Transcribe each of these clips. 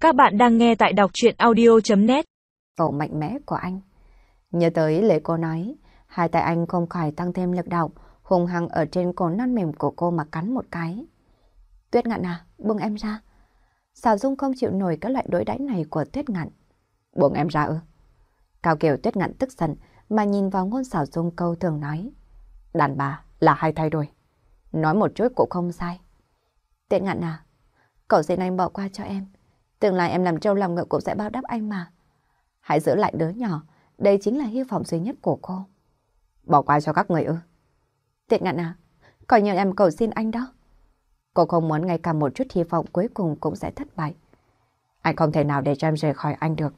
Các bạn đang nghe tại đọc truyện audio.net. Cậu mạnh mẽ của anh. Nhớ tới lời cô nói, hai tay anh không khỏi tăng thêm lực đạo, hùng hăng ở trên cổ non mềm của cô mà cắn một cái. Tuyết Ngạn à, buông em ra. Sào Dung không chịu nổi cái loại đối đãi này của Tuyết Ngạn. Buông em ra ư? Cao Kiều Tuyết Ngạn tức giận mà nhìn vào Ngôn Sào Dung câu thường nói. Đàn bà là hay thay đổi. Nói một chút cũng không sai. Tuyết Ngạn à, cậu xin anh bỏ qua cho em. Tương lai em làm trâu làm ngựa cũng sẽ báo đáp anh mà. Hãy giữ lại đứa nhỏ, đây chính là hy vọng duy nhất của cô. Bỏ qua cho các người ư? Tuyết Ngạn à, coi như em cầu xin anh đó. Cô không muốn ngay cả một chút hy vọng cuối cùng cũng sẽ thất bại. Anh không thể nào để cho em rời khỏi anh được.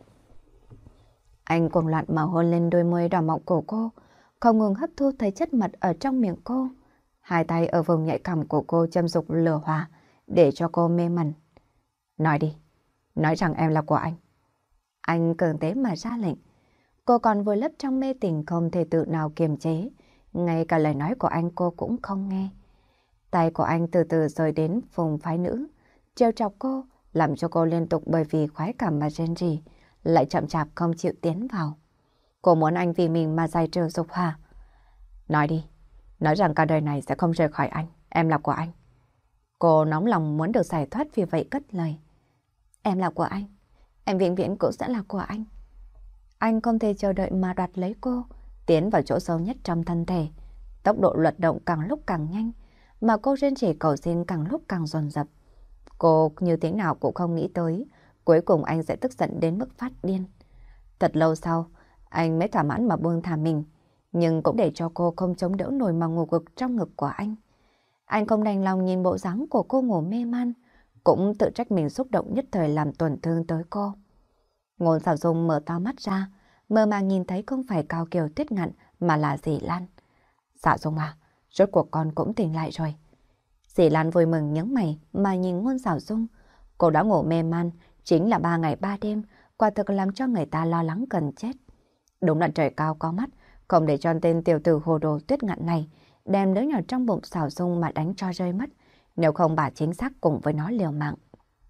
Anh cuồng loạn mà hôn lên đôi môi đỏ mọng của cô, không ngừng hấp thu thấy chất mật ở trong miệng cô. Hai tay ở vùng nhạy cảm của cô châm dục lửa hòa để cho cô mê mẩn. Nói đi, nói rằng em là của anh. Anh cường tế mà ra lệnh. Cô còn vùi lấp trong mê tình không thể tự nào kiềm chế. Ngay cả lời nói của anh cô cũng không nghe. Tay của anh từ từ rời đến vùng phái nữ, trêu chọc cô, làm cho cô liên tục bởi vì khoái cảm mà rên rỉ, lại chậm chạp không chịu tiến vào. Cô muốn anh vì mình mà giải trừ dục hỏa. Nói đi, nói rằng cả đời này sẽ không rời khỏi anh, em là của anh. Cô nóng lòng muốn được giải thoát vì vậy cất lời. Em là của anh, em vĩnh viễn cũng sẽ là của anh. Anh không thể chờ đợi mà đoạt lấy cô, tiến vào chỗ sâu nhất trong thân thể. Tốc độ luật động càng lúc càng nhanh, mà cô rên rỉ cầu xin càng lúc càng dồn dập. Cô như thế nào cũng không nghĩ tới, cuối cùng anh sẽ tức giận đến mức phát điên. Thật lâu sau, anh mới thỏa mãn mà buông thả mình, nhưng cũng để cho cô không chống đỡ nổi mà ngủ gục trong ngực của anh. Anh không đành lòng nhìn bộ dáng của cô ngủ mê man, cũng tự trách mình xúc động nhất thời làm tổn thương tới cô. Ngôn Sào Dung mở to mắt ra, mơ màng nhìn thấy không phải Cao Kiều Tuyết Ngạn mà là dì Lan. Dạ Dung à, rốt cuộc con cũng tỉnh lại rồi. Dì Lan vui mừng nhướng mày mà nhìn Ngôn Sào Dung. Cô đã ngủ mê man, chính là 3 ngày 3 đêm, quả thực làm cho người ta lo lắng gần chết. Đúng là trời cao có mắt, không để cho tên tiểu tử hồ đồ Tuyết Ngạn này đem đứa nhỏ trong bụng Sào Dung mà đánh cho rơi mất, nếu không bà chính xác cùng với nó liều mạng.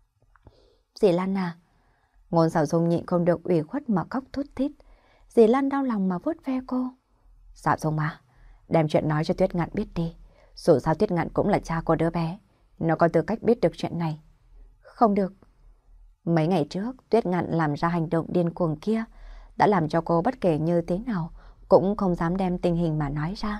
Dì Lan à, Ngôn Sào Dung nhịn không được ủy khuất mà khóc thút thít. Dì Lan đau lòng mà vuốt ve cô. Dạ Dung à, đem chuyện nói cho Tuyết Ngạn biết đi. Dù sao Tuyết Ngạn cũng là cha của đứa bé, nó có tư cách biết được chuyện này. Không được. Mấy ngày trước, Tuyết Ngạn làm ra hành động điên cuồng kia, đã làm cho cô bất kể như thế nào cũng không dám đem tình hình mà nói ra.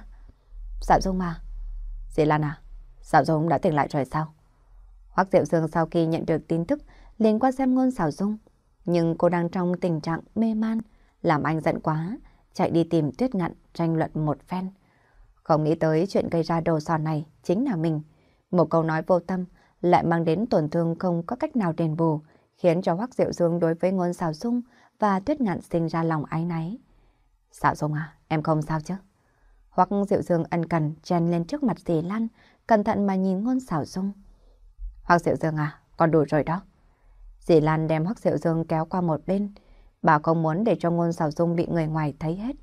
Dạ Dung à. Dì Lan à, Sào Dung đã tỉnh lại rồi sao? Hoắc Diệu Dương sau khi nhận được tin tức liền qua xem Ngôn Sào Dung, nhưng cô đang trong tình trạng mê man, làm anh giận quá, chạy đi tìm Tuyết Ngạn tranh luận một phen. Không nghĩ tới chuyện gây ra đồ sò này chính là mình. Một câu nói vô tâm lại mang đến tổn thương không có cách nào đền bù, khiến cho Hoắc Diệu Dương đối với Ngôn Sào Dung và Tuyết Ngạn sinh ra lòng áy náy. Sào Dung à, em không sao chứ? Hoắc Diệu Dương ân cần chen lên trước mặt dì Lan, cẩn thận mà nhìn Ngôn Sào Dung. Hoắc Diệu Dương à, con đủ rồi đó. Dì Lan đem Hoắc Diệu Dương kéo qua một bên, bà không muốn để cho Ngôn Sào Dung bị người ngoài thấy hết.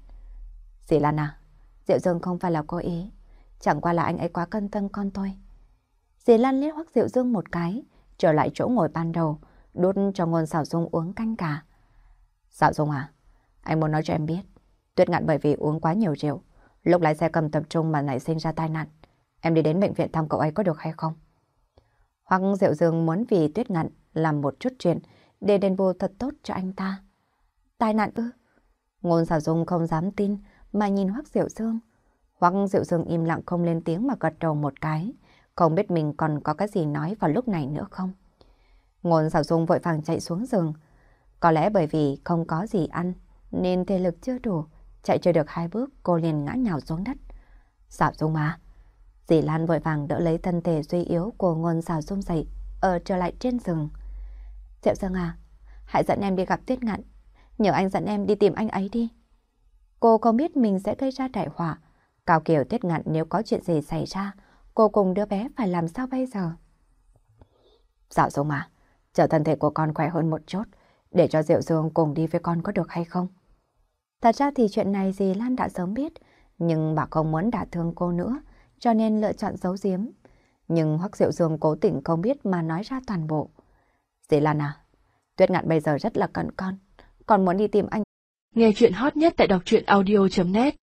Dì Lan à, Diệu Dương không phải là cố ý, chẳng qua là anh ấy quá cân tâm con thôi. Dì Lan liếc Hoắc Diệu Dương một cái, trở lại chỗ ngồi ban đầu, đút cho Ngôn Sào Dung uống canh gà. Sào Dung à, anh muốn nói cho em biết, Tuyết Ngạn bởi vì uống quá nhiều rượu, lúc lái xe cầm tập trung mà nảy sinh ra tai nạn. Em đi đến bệnh viện thăm cậu ấy có được hay không? Hoắc Diệu Dương muốn vì Tuyết Ngạn làm một chút chuyện để đền bù thật tốt cho anh ta. Tai nạn ư? Ngôn Sào Dung không dám tin mà nhìn Hoắc Diệu Dương. Hoắc Diệu Dương im lặng không lên tiếng mà gật đầu một cái, không biết mình còn có cái gì nói vào lúc này nữa không. Ngôn Sào Dung vội vàng chạy xuống giường. Có lẽ bởi vì không có gì ăn nên thể lực chưa đủ, chạy chưa được 2 bước cô liền ngã nhào xuống đất. Sào Dung à. Dì Lan vội vàng đỡ lấy thân thể suy yếu của Ngôn Sào Dung dậy, trở lại trên giường. Diệu Dương à, hãy dẫn em đi gặp Tuyết Ngạn, nhờ anh dẫn em đi tìm anh ấy đi. Cô không biết mình sẽ gây ra đại họa. Cao Kiều Tuyết Ngạn nếu có chuyện gì xảy ra, cô cùng đứa bé phải làm sao bây giờ? Sào Dung à, chờ thân thể của con khỏe hơn một chút, để cho Diệu Dương cùng đi với con có được hay không? Thật ra thì chuyện này dì Lan đã sớm biết, nhưng bà không muốn đả thương cô nữa, cho nên lựa chọn giấu giếm. Nhưng Hoắc Diệu Dương cố tình không biết mà nói ra toàn bộ. Dì Lan à, Tuyết Ngạn bây giờ rất là cần con muốn đi tìm anh. Nghe chuyện hot nhất tại đọc truyện audio.net